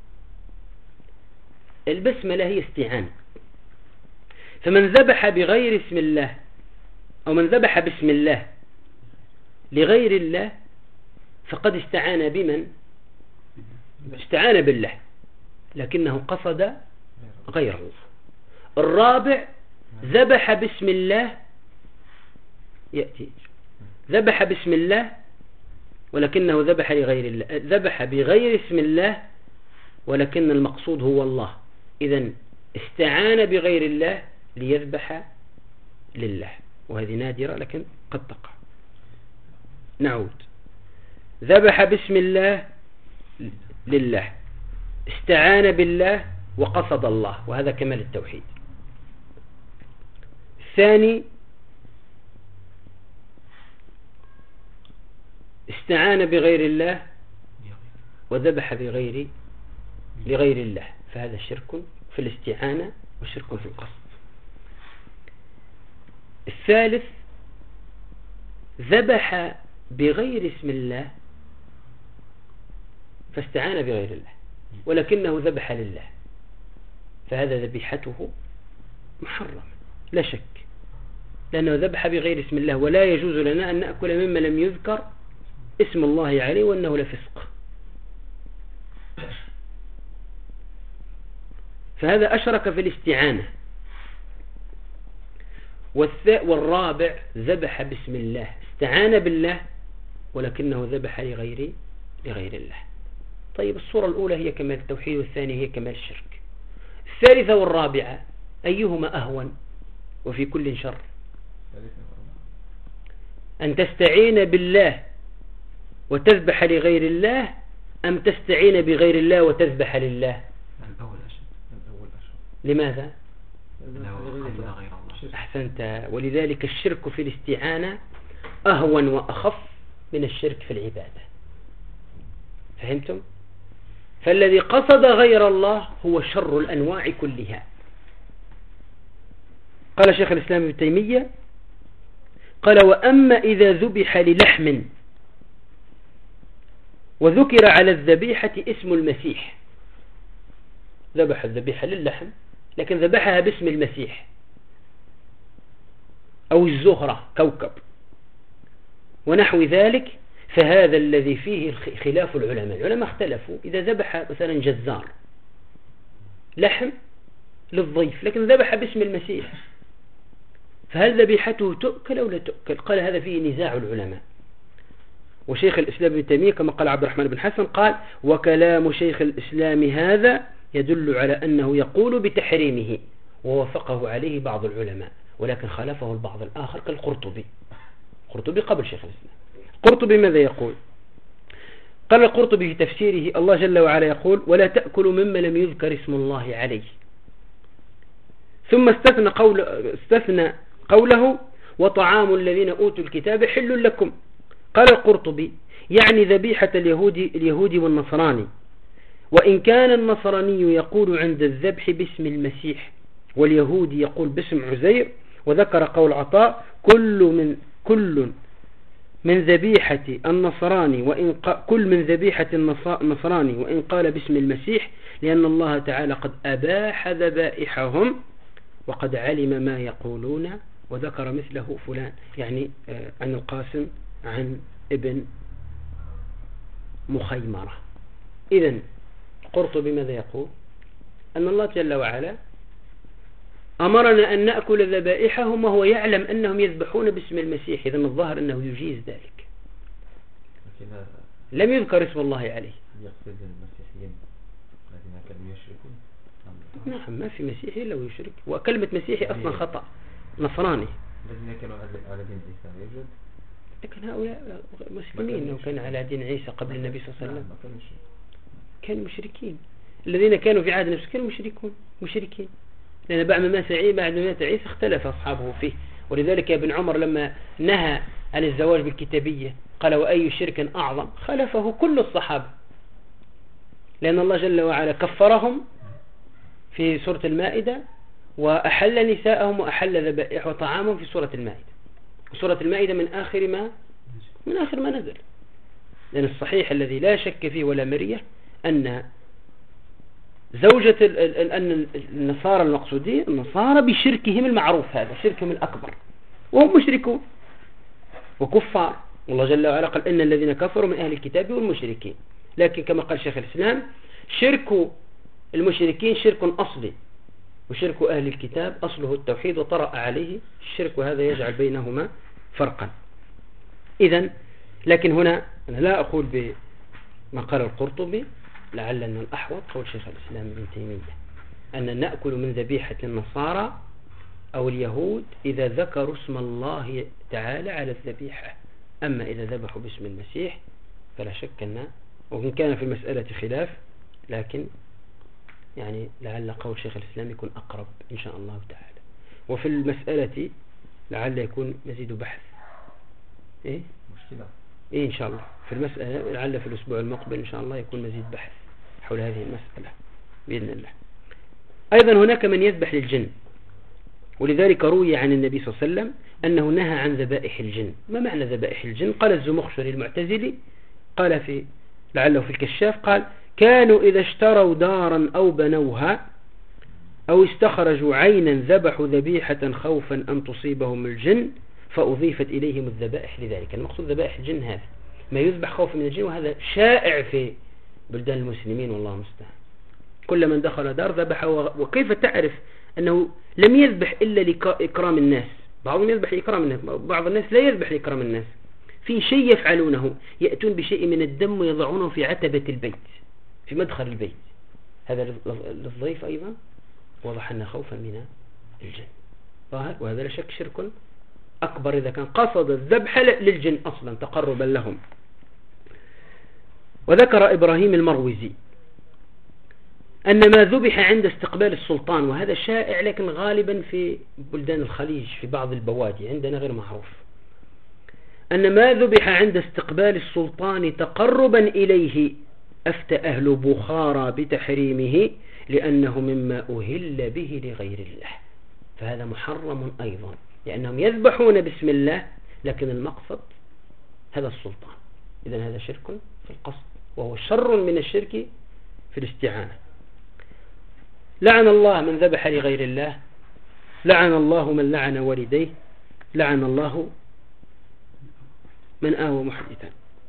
البسملة هي استعانة، فمن ذبح بغير اسم الله أو من ذبح باسم الله لغير الله فقد استعان بمن؟ استعان بالله. لكنه قصد غير الله. الرابع ذبح بسم الله، يأتي ذبح بسم الله ولكنه ذبح لغير الله، ذبح بغير اسم الله ولكن المقصود هو الله، إذن استعان بغير الله ليذبح لله، وهذه نادرة لكن قد تقع. نعود. ذبح بسم الله لله، استعان بالله وقصد الله، وهذا كمال التوحيد. الثاني استعان بغير الله وذبح لغير الله، فهذا شرك في الاستعانة وشرك في القصد. الثالث ذبح بغير اسم الله فاستعان بغير الله ولكنه ذبح لله، فهذا ذبيحته محرم لا شك، لأنه ذبح بغير اسم الله، ولا يجوز لنا أن نأكل مما لم يذكر اسم الله عليه وأنه لفسق. فهذا أشرك في الاستعانة. والرابع ذبح بسم الله، استعان بالله ولكنه ذبح لغير الله. طيب الصورة الأولى هي كمال التوحيد والثانية هي كمال الشرك. الثالثة والرابعة أيهما أهون وفي كل شر؟ أن تستعين بالله وتذبح لغير الله أم تستعين بغير الله وتذبح لله؟ الأول أشد. لماذا؟ غير الله. أحسنت. ولذلك الشرك في الاستعانة أهون وأخف من الشرك في العبادة. فهمتم؟ فالذي قصد غير الله هو شر الأنواع كلها. قال شيخ الإسلام ابن تيمية قال: وأما إذا ذبح للحم وذكر على الذبيحة اسم المسيح، ذبح الذبيحة للحم لكن ذبحها باسم المسيح أو الزهرة كوكب ونحو ذلك، فهذا الذي فيه خلاف العلماء اختلفوا. إذا ذبح مثلا جزار لحم للضيف لكن ذبح باسم المسيح، فهل ذبيحته تؤكل أو لا تؤكل؟ قال هذا فيه نزاع العلماء. وشيخ الإسلام ابن تيمية كما قال عبد الرحمن بن حسن قال: وكلام شيخ الإسلام هذا يدل على أنه يقول بتحريمه، ووافقه عليه بعض العلماء ولكن خالفه البعض الآخر كالقرطبي. القرطبي قبل شيخ الإسلام. القرطبي ماذا يقول؟ قال القرطبي في تفسيره: الله جل وعلا يقول: ولا تأكلوا مما لم يذكر اسم الله عليه. ثم استثنى قوله: وطعام الذين أوتوا الكتاب حل لكم. قال القرطبي: يعني ذبيحة اليهود والنصراني، وإن كان النصراني يقول عند الذبح باسم المسيح واليهودي يقول باسم عزير. وذكر قول عطاء: كل من ذبيحة النصراني كل من ذبيحة النصراني وإن قال باسم المسيح، لأن الله تعالى قد أباح ذبائحهم وقد علم ما يقولون. وذكر مثله فلان، يعني عن القاسم عن ابن مخيمرة. إذن قرطبي ماذا يقول؟ أن الله جل وعلا أمرنا أن نأكل ذبائحهم وهو يعلم أنهم يذبحون باسم المسيح، إذن الظاهر أنه يجيز ذلك. لم يذكر اسم الله عليه. يقصد المسيحيين الذين كانوا يشركون؟ نعم، ما في مسيحي إلا ويشرك، وكلمة مسيحي أصلا خطأ. نصراني الذين كانوا على دين عيسى يوجد، لكن هؤلاء مسلمين. لو كان على دين عيسى قبل النبي صلى الله عليه وسلم كانوا مشركين. الذين كانوا في عهد النبي كانوا مشركين، لأن بعد ما مات عيسى اختلف أصحابه فيه. ولذلك ابن عمر لما نهى عن الزواج بالكتابية قال: وأي شرك أعظم؟ خالفه كل الصحابة، لأن الله جل وعلا كفرهم في سورة المائدة وأحل نساءهم وأحل ذبائح وطعامهم في سورة المائدة. سورة المائدة من آخر ما نزل. لأن الصحيح الذي لا شك فيه ولا مرية أن زوجة أن النصارى المقصودين النصارى بشركهم المعروف، هذا شركهم الأكبر، وهم مشركون وكفار. والله جل وعلا قال: إن الذين كفروا من أهل الكتاب والمشركين. لكن كما قال شيخ الإسلام: شرك المشركين شرك أصلي، وشرك أهل الكتاب أصله التوحيد وطرأ عليه الشرك، وهذا يجعل بينهما فرقا. إذن لكن هنا أنا لا أقول بما قال القرطبي، لعل أن الأحوط قول شيخ الإسلام ابن تيمية أن نأكل من ذبيحة النصارى أو اليهود إذا ذكروا اسم الله تعالى على الذبيحة، أما إذا ذبحوا باسم المسيح فلا شك أن، وإن كان في المسألة خلاف، لكن يعني لعل قول شيخ الإسلام يكون أقرب إن شاء الله تعالى. وفي المسألة لعل يكون مزيد بحث. إيه؟ مشكلة. إيه إن شاء الله في المسألة، لعل في الأسبوع المقبل إن شاء الله يكون مزيد بحث حول هذه المسألة بإذن الله. أيضا هناك من يذبح للجن، ولذلك روي عن النبي صلى الله عليه وسلم أنه نهى عن ذبائح الجن. ما معنى ذبائح الجن؟ قال الزمخشري المعتزلي قال في لعله في الكشاف، قال كانوا إذا اشتروا دارا أو بنوها أو استخرجوا عينا ذبحوا ذبيحة خوفا أن تصيبهم الجن فأضيفت إليهم الذبائح لذلك. المقصود ذبائح الجن هذا ما يذبح خوفا من الجن، وهذا شائع في بلدان المسلمين والله المستعان. كل من دخل دار ذبح. وكيف تعرف أنه لم يذبح إلا لإكرام الناس؟ بعضهم يذبح لإكرام الناس، بعض الناس لا يذبح لإكرام الناس. في شيء يفعلونه، يأتون بشيء من الدم ويضعونه في عتبة البيت في مدخل البيت، هذا للضيف أيضا وضح أن خوفا من الجن، وهذا لا شك شرك أكبر إذا كان قصد الذبح للجن أصلا تقربا لهم. وذكر إبراهيم المروزي أن ما ذبح عند استقبال السلطان، وهذا شائع لكن غالبا في بلدان الخليج في بعض البوادي، عندنا غير معروف، أن ما ذبح عند استقبال السلطان تقربا إليه أفتى أهل بخارى بتحريمه لأنه مما أهل به لغير الله، فهذا محرم أيضا لأنهم يذبحون باسم الله لكن المقصد هذا السلطان. إذن هذا شرك في القصد، وهو شر من الشرك في الاستعانة. لعن الله من ذبح لغير الله، لعن الله من لعن والديه، لعن الله من آوى محدثا.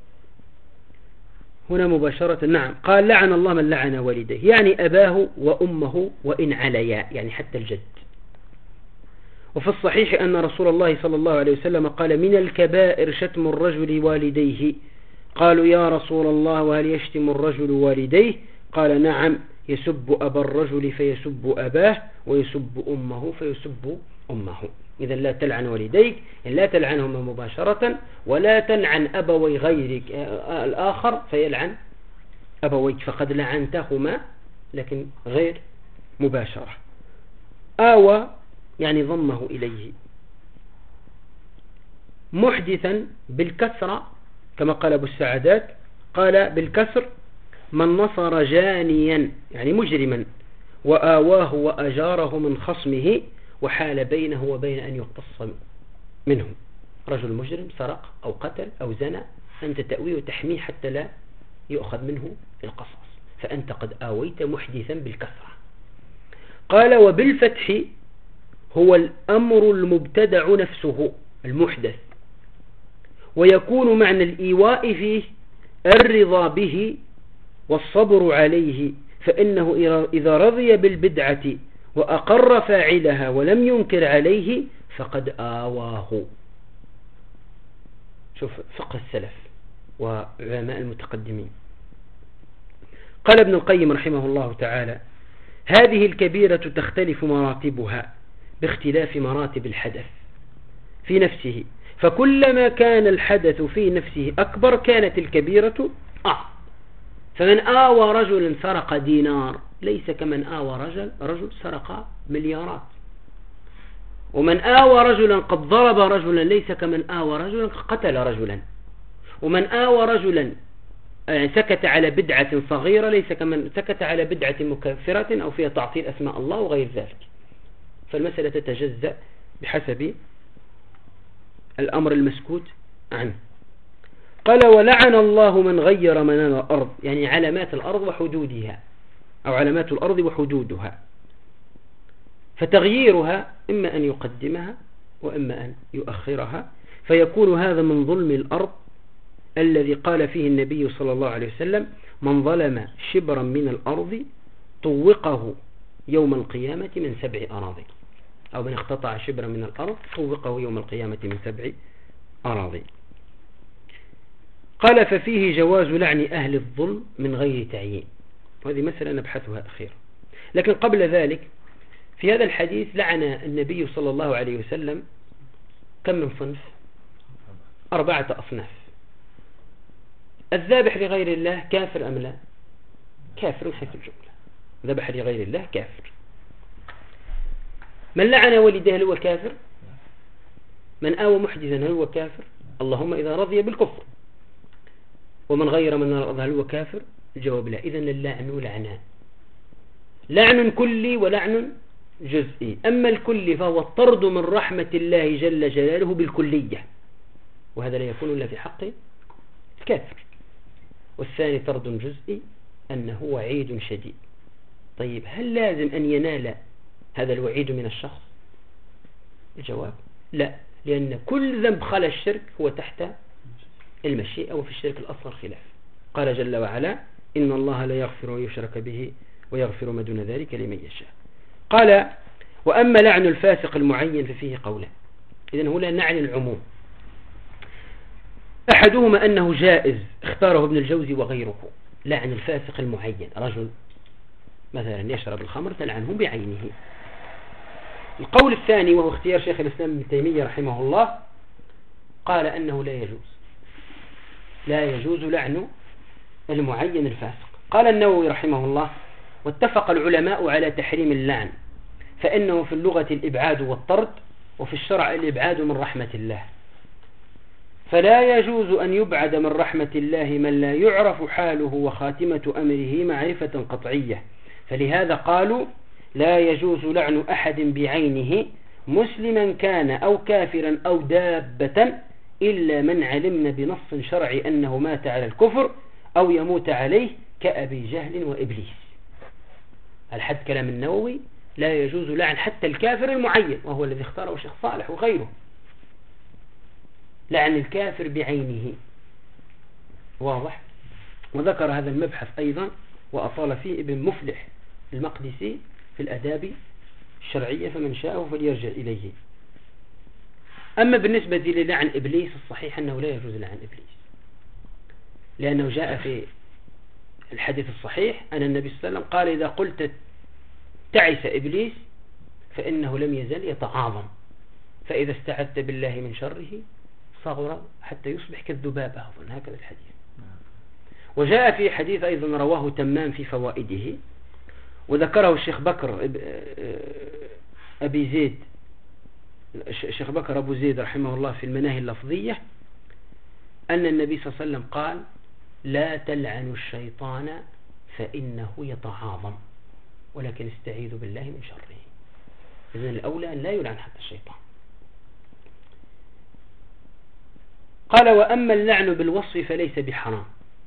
هنا مباشرة نعم قال لعن الله من لعن والديه، يعني أباه وأمه وإن عليا، يعني حتى الجد. وفي الصحيح أن رسول الله صلى الله عليه وسلم قال من الكبائر شتم الرجل والديه. قالوا يا رسول الله وهل يشتم الرجل والديه؟ قال نعم، يسب أبا الرجل فيسب أباه، ويسب أمه فيسب أمه. إذا لا تلعن والديك، لا تلعنهما مباشرة، ولا تلعن أبوي غيرك الآخر فيلعن أبويك، فقد لعنتهما لكن غير مباشرة. آوى يعني ضمه إليه. محدثا بالكسرة كما قال أبو السعدات، قال بالكسر من نصر جانيا يعني مجرما وآواه وأجاره من خصمه وحال بينه وبين أن يقتص منه. رجل مجرم سرق أو قتل أو زنى، أنت تأويه وتحميه حتى لا يؤخذ منه القصاص، فأنت قد آويت محدثا بالكسرة. قال وبالفتح هو الأمر المبتدع نفسه المحدث، ويكون معنى الإيواء فيه الرضا به والصبر عليه، فإنه إذا رضي بالبدعة وأقر فاعلها ولم ينكر عليه فقد آواه. شوف فقه السلف وعلماء المتقدمين. قال ابن القيم رحمه الله تعالى هذه الكبيرة تختلف مراتبها باختلاف مراتب الحدث في نفسه، فكلما كان الحدث في نفسه أكبر كانت الكبيرة أعظم. فمن آوى رجل سرق دينار ليس كمن آوى رجل سرق مليارات، ومن آوى رجلا قد ضرب رجلا ليس كمن آوى رجلا قتل رجلا، ومن آوى رجلا سكت على بدعة صغيرة ليس كمن سكت على بدعة مكفرة أو فيها تعطيل أسماء الله وغير ذلك. فالمسألة تتجزأ بحسب الأمر المسكوت عنه. قال ولعن الله من غير منار الأرض، يعني علامات الأرض وحدودها، أو علامات الأرض وحدودها، فتغييرها إما أن يقدمها وإما أن يؤخرها، فيكون هذا من ظلم الأرض الذي قال فيه النبي صلى الله عليه وسلم من ظلم شبرا من الأرض طوقه يوم القيامة من 7 أراضي، أو من اقتطع شبرا من الأرض طوقه يوم القيامة من 7 أراضي. قال ففيه جواز لعن أهل الظلم من غير تعيين، وهذه مسألة نبحثها أخيرا. لكن قبل ذلك في هذا الحديث لعن النبي صلى الله عليه وسلم كم من صنف؟ 4 أصناف. الذابح لغير الله كافر أم لا؟ كافر حيث الجملة، ذبح لغير الله كافر. من لعن والديه هل هو كافر؟ من آوى محدثا هل هو كافر؟ اللهم إذا رضي بالكفر. ومن غير من الأرض هل هو كافر؟ الجواب لا. إذن اللعن لعنان، لعن كلي ولعن جزئي. أما الكلي فهو الطرد من رحمة الله جل جلاله بالكلية، وهذا لا يكون إلا في حق الكافر. والثاني طرد جزئي أنه وعيد شديد. طيب هل لازم أن ينال هذا الوعيد من الشخص؟ الجواب لا، لأن كل ذنب خلا الشرك هو تحت المشيئة، وفي الشرك الأصغر خلاف. قال جل وعلا إن الله لا يغفر أن يشرك به ويغفر ما دون ذلك لمن يشاء. قال وأما لعن الفاسق المعين ففيه قولان. إذن هنا نعني العموم. أحدهما أنه جائز اختاره ابن الجوزي وغيره، لعن الفاسق المعين، رجل مثلا يشرب الخمر تلعنه بعينه. القول الثاني وهو اختيار شيخ الإسلام ابن تيمية رحمه الله، قال أنه لا يجوز لعن المعين الفاسق. قال النووي رحمه الله واتفق العلماء على تحريم اللعن، فإنه في اللغة الإبعاد والطرد، وفي الشرع الإبعاد من رحمة الله، فلا يجوز أن يبعد من رحمة الله من لا يعرف حاله وخاتمة أمره معرفة قطعية. فلهذا قالوا لا يجوز لعن أحد بعينه مسلما كان أو كافرا أو دابة إلا من علمنا بنص شرعي أنه مات على الكفر أو يموت عليه كأبي جهل وإبليس. الحد كلام النووي لا يجوز لعن حتى الكافر المعين، وهو الذي اختاره الشيخ صالح وغيره، لعن الكافر بعينه. واضح؟ وذكر هذا المبحث أيضا وأطال فيه ابن مفلح المقدسي في الأداب الشرعية، فمن شاءه فليرجع إليه. أما بالنسبة للعن إبليس الصحيح أنه لا يجوز لعن إبليس، لأنه جاء في الحديث الصحيح أن النبي صلى الله عليه وسلم قال إذا قلت تعس إبليس فإنه لم يزل يتعاظم، فإذا استعذت بالله من شره صغر حتى يصبح كالذباب. أظن هكذا الحديث. وجاء في حديث أيضا رواه تمام في فوائده، وذكره الشيخ بكر أبي زيد، الشيخ بكر أبو زيد رحمه الله في المناهي اللفظية، أن النبي صلى الله عليه وسلم قال لا تلعنوا الشيطان فإنه يتعاظم ولكن استعيذوا بالله من شره. إذن الأولى أن لا يلعن حتى الشيطان. قال وأما اللعن بالوصف فليس بحرام،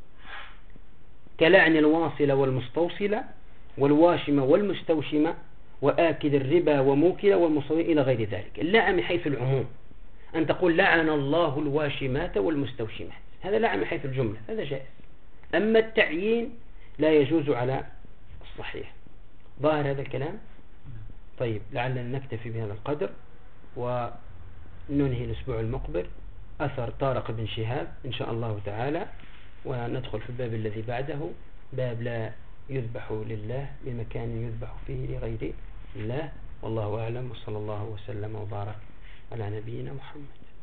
كلعن الواصل والمستوصل والواشم والمستوشم وآكل الربا وموكل والمصوين إلى غير ذلك. اللعن من حيث العموم، أن تقول لعن الله الواشمات والمستوشمات، هذا لعن من حيث الجملة، هذا جائز. أما التعيين لا يجوز على الصحيح. ظاهر هذا الكلام؟ طيب لعلنا نكتفي بهذا القدر وننهي الأسبوع المقبل أثر طارق بن شهاب إن شاء الله تعالى، وندخل في الباب الذي بعده، باب لا يذبح لله بمكان يذبح فيه لغير الله. والله أعلم، وصلى الله وسلم وبارك على نبينا محمد.